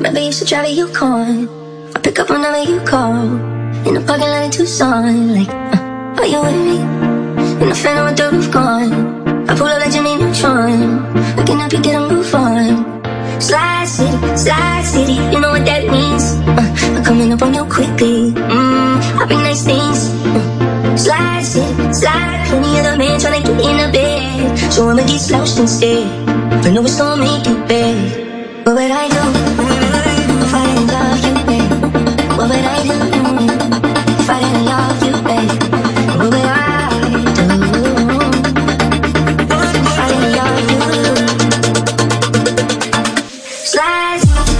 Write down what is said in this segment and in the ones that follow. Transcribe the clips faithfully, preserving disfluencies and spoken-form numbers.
Remember you used to drive a Yukon. I pick up whenever you call. In the parking lot in Tucson. Like, uh, are you with me? In the phantom with the roof gone. I pull up like Jimmy Neutron. I can help you get a move on. Slide City, Slide City, you know what that means. uh, I'm coming up on you quickly. Mmm, I bring nice things. uh, Slide City, Slide. Plenty of the man tryna get in the bed, so I'ma get slouched instead. I know it's gonna make you bad. What would I do if I didn't love you, babe? What would I do if I didn't love you, babe? What would I do if I didn't love you? Slide.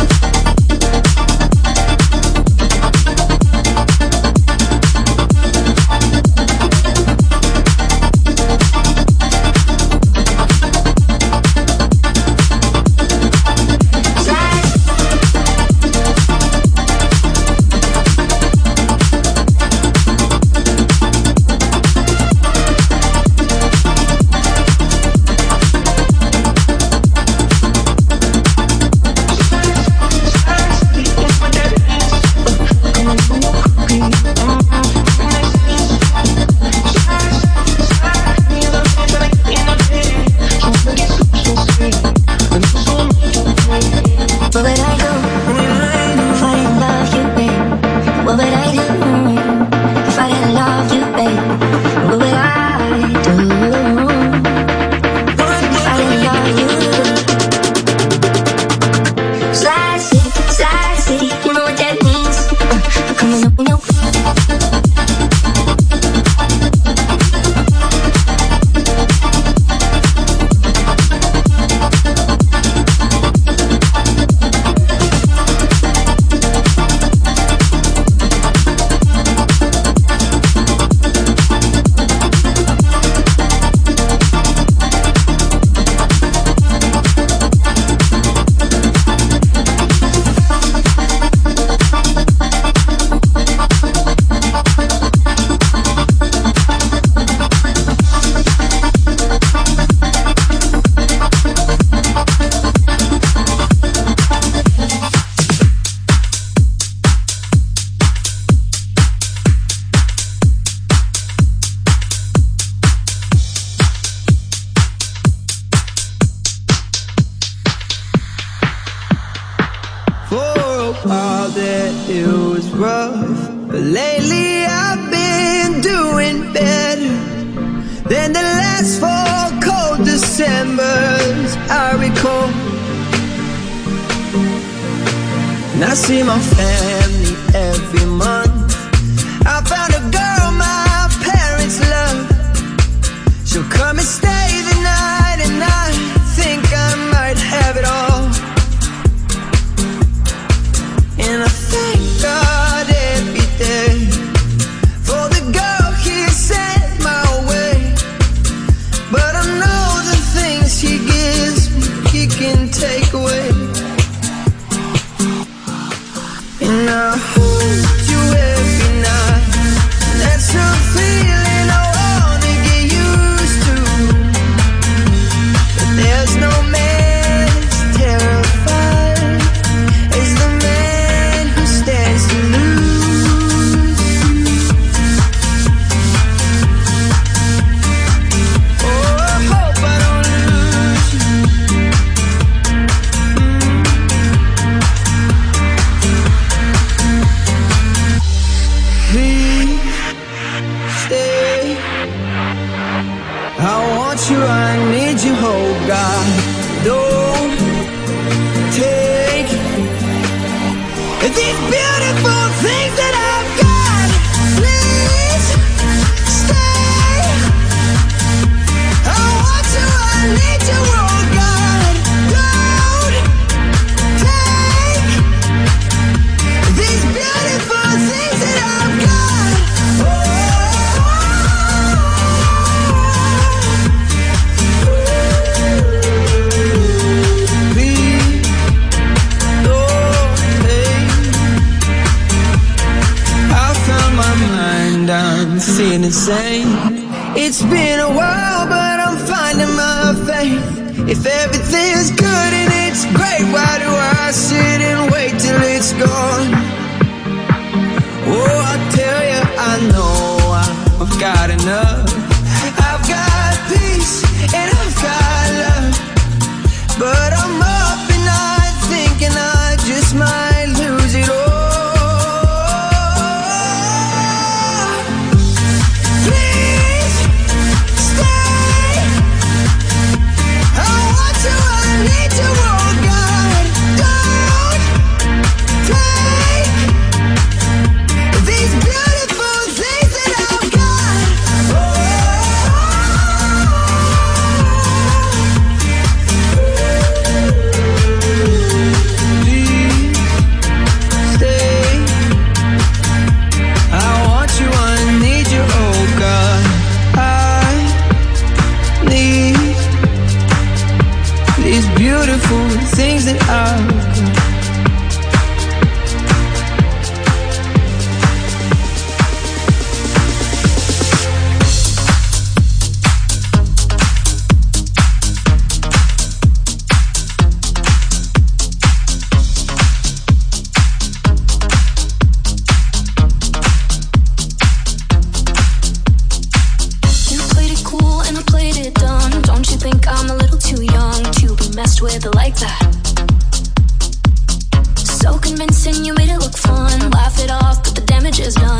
It's been a while, but I'm finding my faith. If everything's good and it's great, why do I sit and wait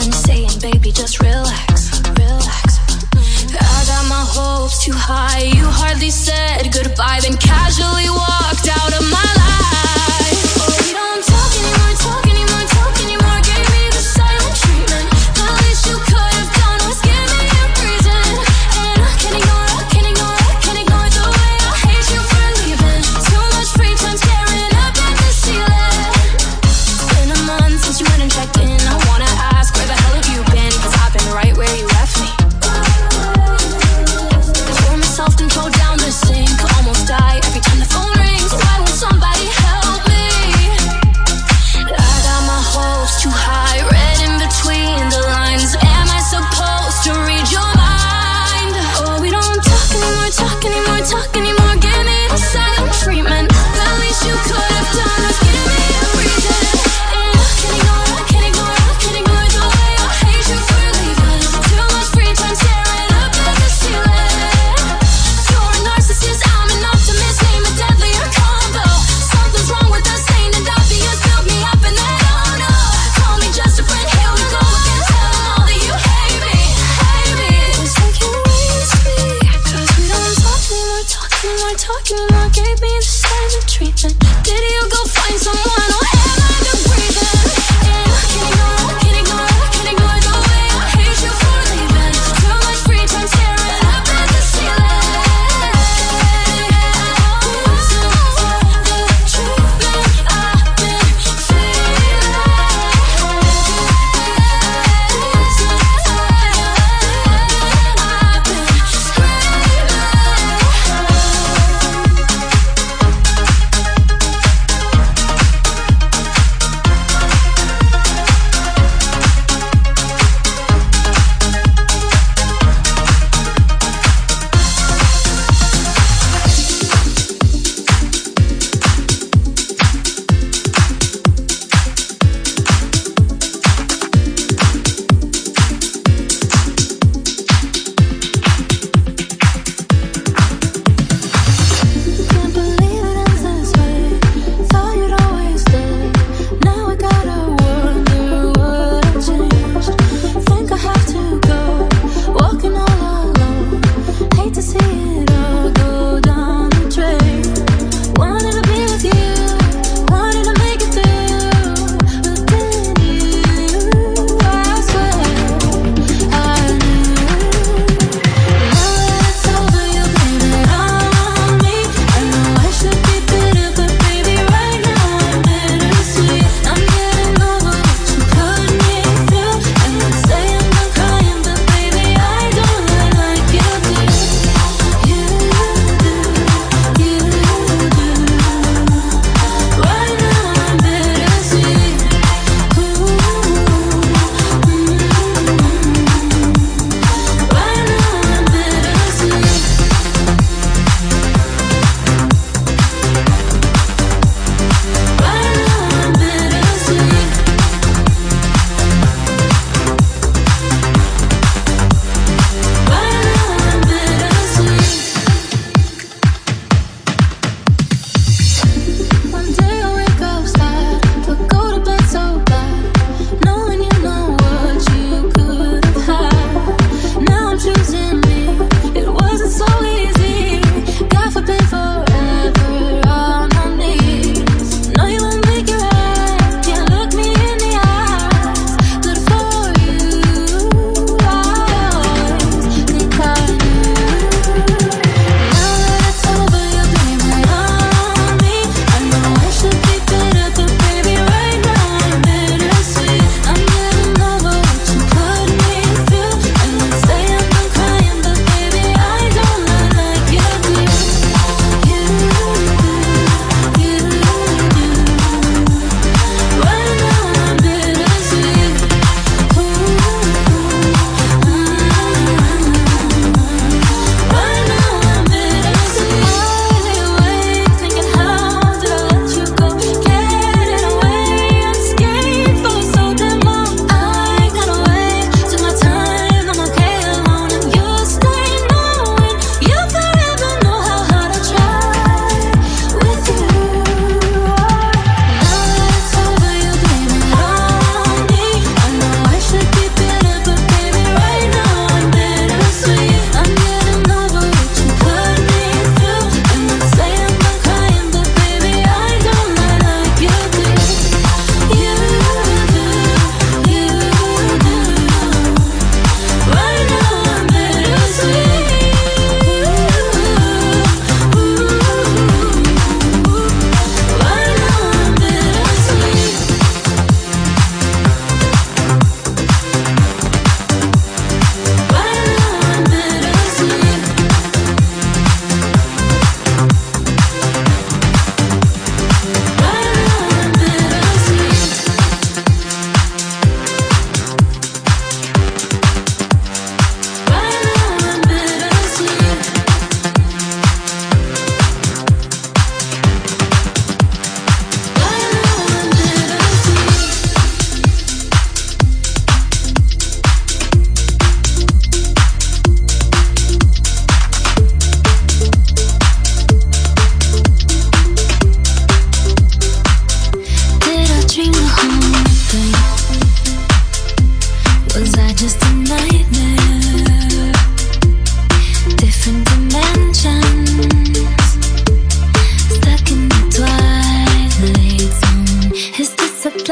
one saying, baby, just relax, relax. I got my hopes too high. You hardly said goodbye, then casually walked out of my life. Oh, we don't talk anymore, talk anymore, talk anymore. Gave me the silent treatment. The least you could have done was give me a reason. And I can't ignore, I can't ignore, I can't ignore the way I hate you for leaving. Too much free time staring up at the ceiling. It's been a month since you went and checked in. I wanna ask, where the hell have you been? Cause I've been right where you left me. Self-control down the sink, almost die every time the phone rings.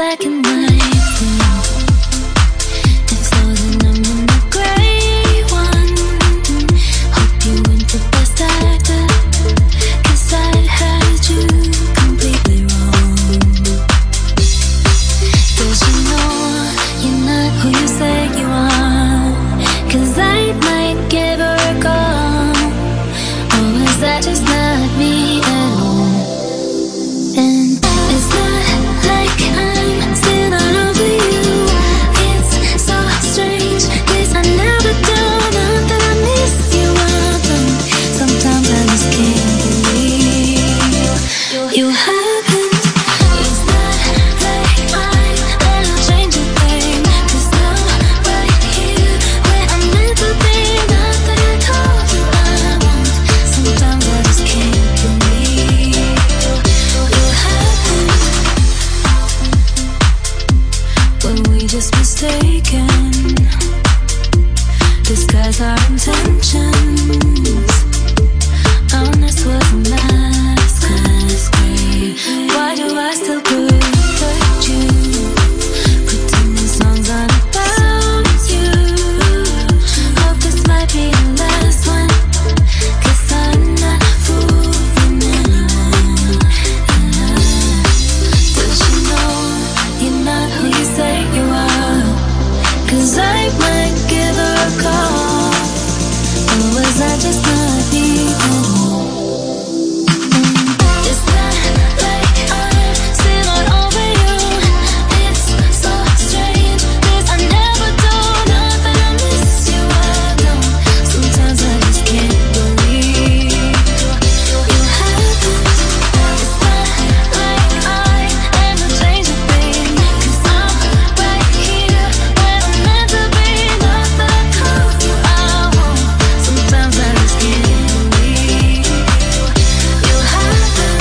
black and white thing. It's loading, I'm in the gray one. Hope you went the best actor, 'cause I had you completely wrong. Does you know you're not who you say you are? 'Cause I might give her a call. Or is that just not me at all? And it's not like I'm still not over you. It's so strange, 'cause I never do. Not that I miss you, I don't. Sometimes I just can't believe you happened. It's not like I'm gonna change a thing, 'cause now right here where I'm meant to be. Not that I told you I won't. Sometimes I just can't believe you happened. When we just mistaken, disguise our intentions. Honest was a masquerade. Why do I still protect you? Pretending songs aren't about you. Hope this might be the last one, 'cause I'm not fooling anyone. Does you know you're not who you say you are? 'Cause I might give her a call. Or was I just not me at all? It's not like I'm still not over you. It's so strange, 'cause I never do. Not that I miss you, I don't. Sometimes I just can't believe you happened. It's not like I am to change a thing, 'cause I'm right here where I'm meant to be. Not that I told you I won't. Sometimes I just can't believe you happened.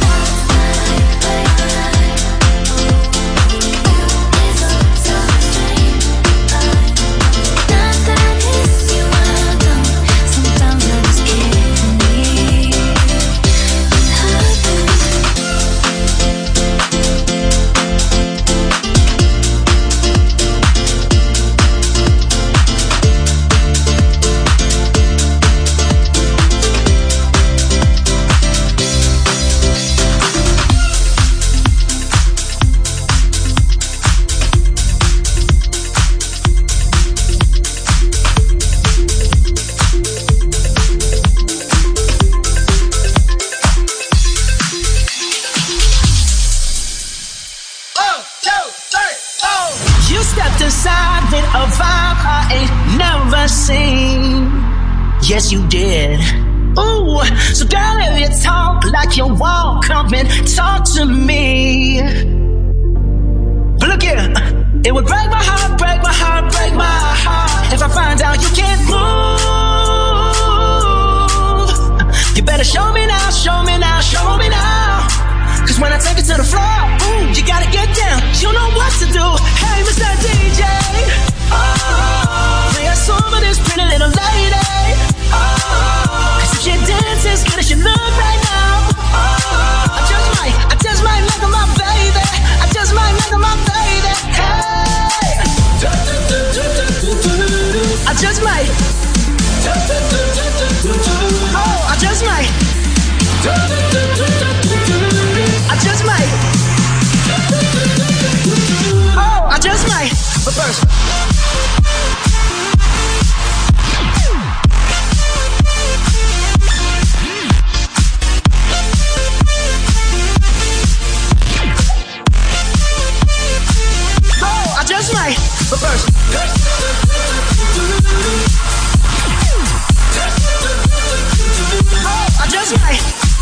It's so strange. Not that I miss you, I don't. Sometimes I just can't believe it happened. You stepped inside with a vibe I ain't never seen. Yes, you did. Ooh, so girl, if you talk like you walk, come and talk to me. But look here, it would break my heart, break my heart, break my heart if I find out you can't move. You better show me now, show me now, show me now. 'Cause when I take it to the floor, ooh, you gotta get down. You know what to do. Hey, Mister D J, oh, play a song for this pretty little lady. Oh, 'cause if she dances as good as you look right now, oh, I just might, I just might look at my baby. I just might look at my baby. Hey, I just might. Oh, I just might. I just might. Oh, I just might. But first, oh, I just might. But first, oh, I just might.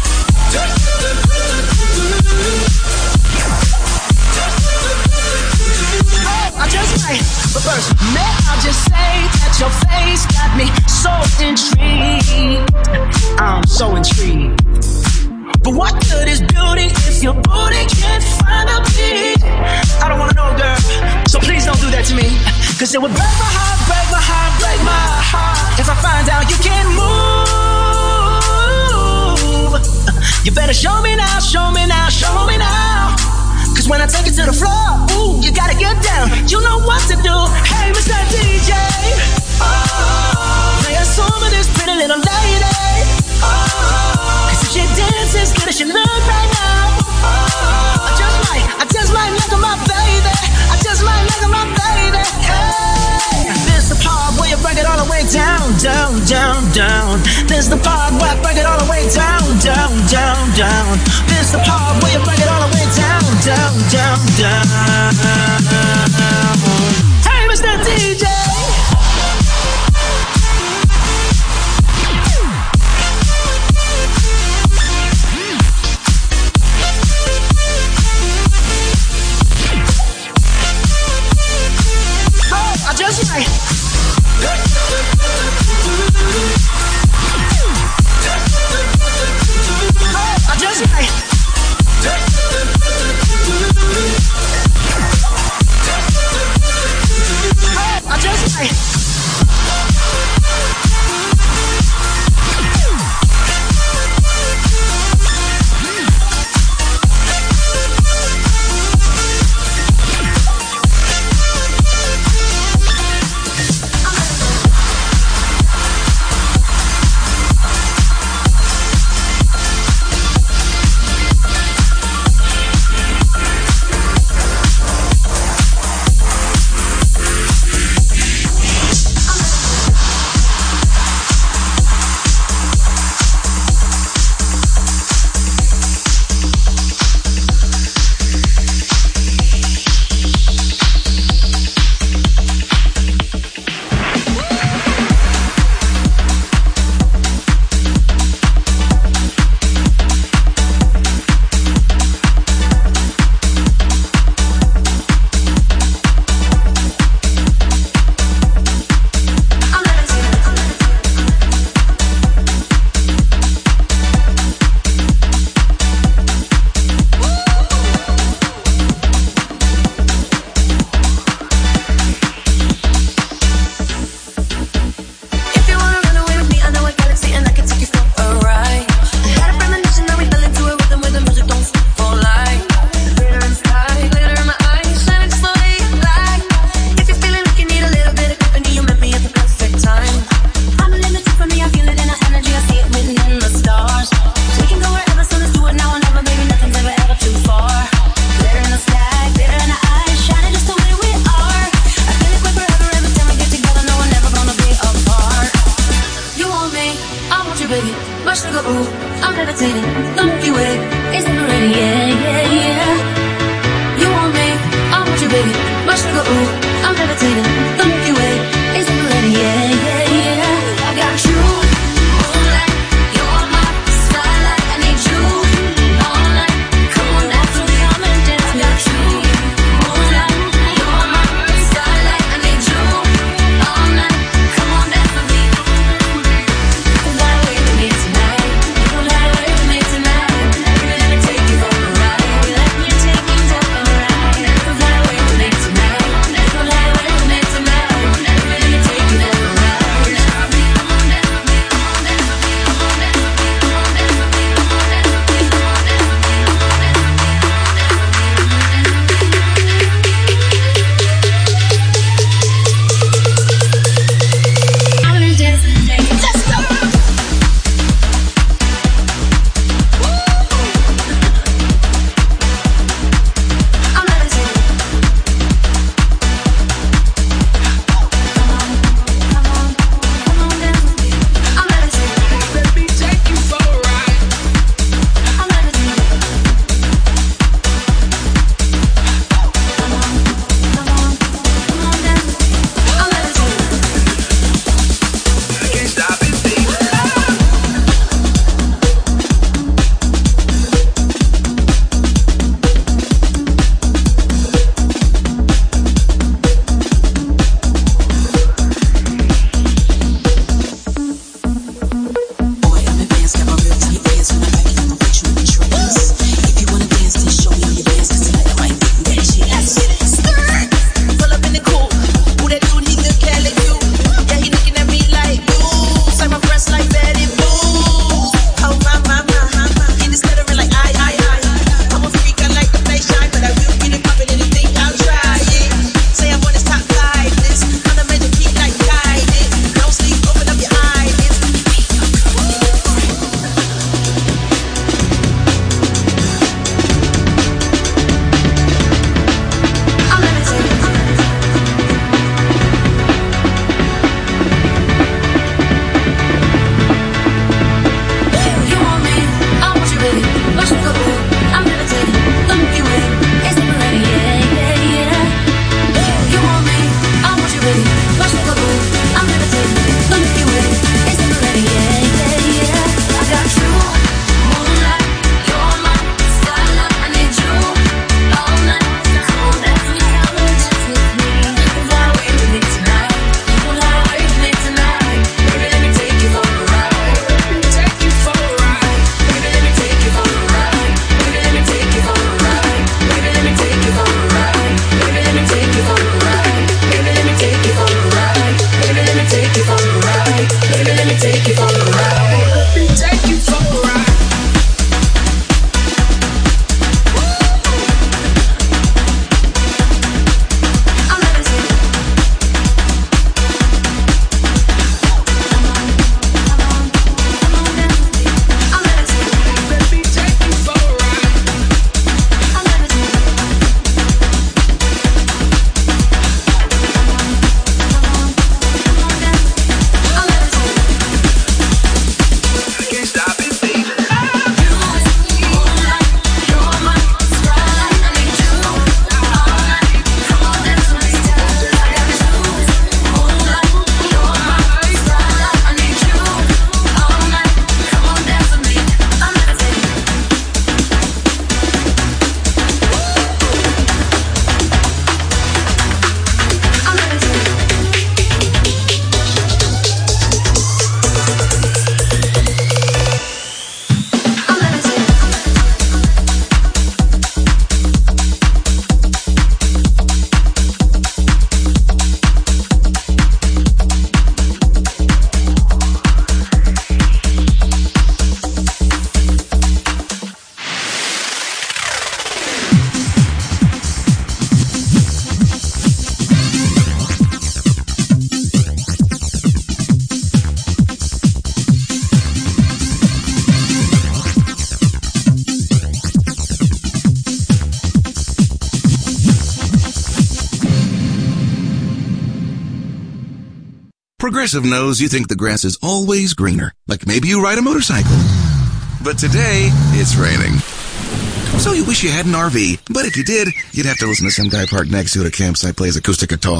I just might, but first, may I just say that your face got me so intrigued. I'm so intrigued. But what good is beauty if your booty can't find a beat? I don't wanna know, girl, so please don't do that to me. 'Cause it would break my heart, break my heart, break my heart if I find out you can't move. You better show me now, show me now, show me now. 'Cause when I take it to the floor, you know what to do. Hey, Mister D J, oh, play a song for this pretty little lady. Oh, cause if she dances good as she look right now, oh, I just might, I just might make her my baby. I just might make her my baby. Hey, this the part where you break it all the way down, down, down, down. This the part where I break it all the way down, down, down, down. This the part where you break it all the way down, down, down, down. Hey, Mister D J. Oh, I just might. I just might. Progressive knows you think the grass is always greener, like maybe you ride a motorcycle. But today, it's raining. So you wish you had an R V, but if you did, you'd have to listen to some guy parked next to it at a campsite plays acoustic guitar.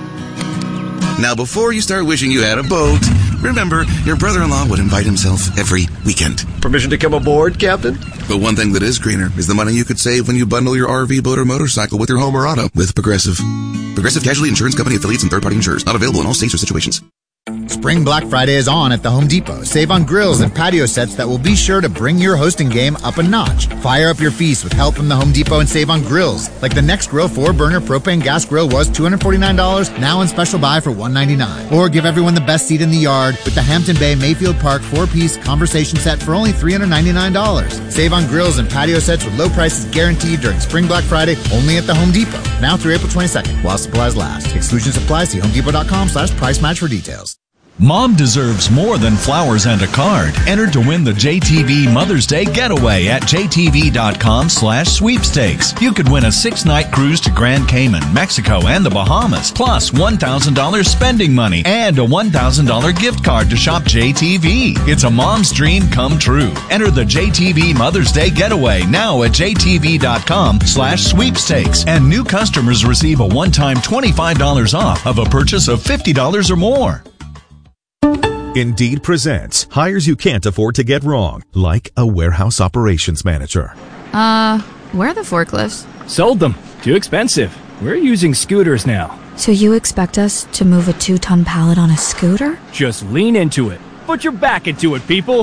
Now, before you start wishing you had a boat, remember, your brother-in-law would invite himself every weekend. Permission to come aboard, Captain? But one thing that is greener is the money you could save when you bundle your R V, boat, or motorcycle with your home or auto with Progressive. Progressive Casualty Insurance Company affiliates and third-party insurers. Not available in all states or situations. Spring Black Friday is on at the Home Depot. Save on grills and patio sets that will be sure to bring your hosting game up a notch. Fire up your feast with help from the Home Depot and save on grills. Like the Next Grill four burner propane gas grill was two hundred forty-nine dollars, now in special buy for one hundred ninety-nine dollars. Or give everyone the best seat in the yard with the Hampton Bay Mayfield Park four-piece conversation set for only three hundred ninety-nine dollars. Save on grills and patio sets with low prices guaranteed during Spring Black Friday only at the Home Depot. Now through April twenty-second, while supplies last. Exclusions apply. See homedepot.com slash price match for details. Mom deserves more than flowers and a card. Enter to win the J T V Mother's Day Getaway at jtv.com slash sweepstakes. You could win a six-night cruise to Grand Cayman, Mexico, and the Bahamas, plus one thousand dollars spending money and a one thousand dollars gift card to shop J T V. It's a mom's dream come true. Enter the J T V Mother's Day Getaway now at jtv.com slash sweepstakes. And new customers receive a one-time twenty-five dollars off of a purchase of fifty dollars or more. Indeed presents hires you can't afford to get wrong, like a warehouse operations manager. Uh, where are the forklifts? Sold them. Too expensive. We're using scooters now. So you expect us to move a two-ton pallet on a scooter? Just lean into it. Put your back into it, people.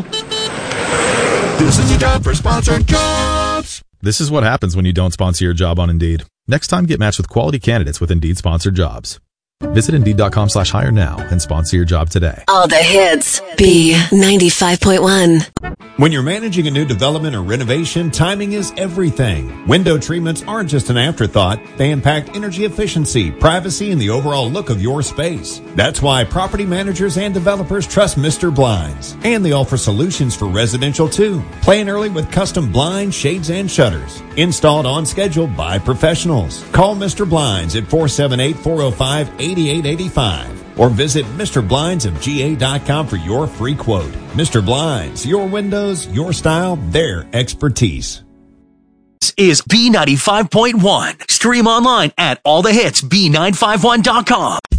This is your job for sponsored jobs. This is what happens when you don't sponsor your job on Indeed. Next time, get matched with quality candidates with Indeed sponsored jobs. Visit Indeed.com slash hire now and sponsor your job today. All the hits. B ninety-five point one. When you're managing a new development or renovation, timing is everything. Window treatments aren't just an afterthought. They impact energy efficiency, privacy, and the overall look of your space. That's why property managers and developers trust Mister Blinds. And they offer solutions for residential too. Plan early with custom blinds, shades, and shutters. Installed on schedule by professionals. Call Mister Blinds at four seven eight, four oh five, eight eight eight five or visit Mister Blinds of G A dot com for your free quote. Mister Blinds, your windows, your style, their expertise. This is B ninety-five point one. Stream online at all the hits B nine five one dot com.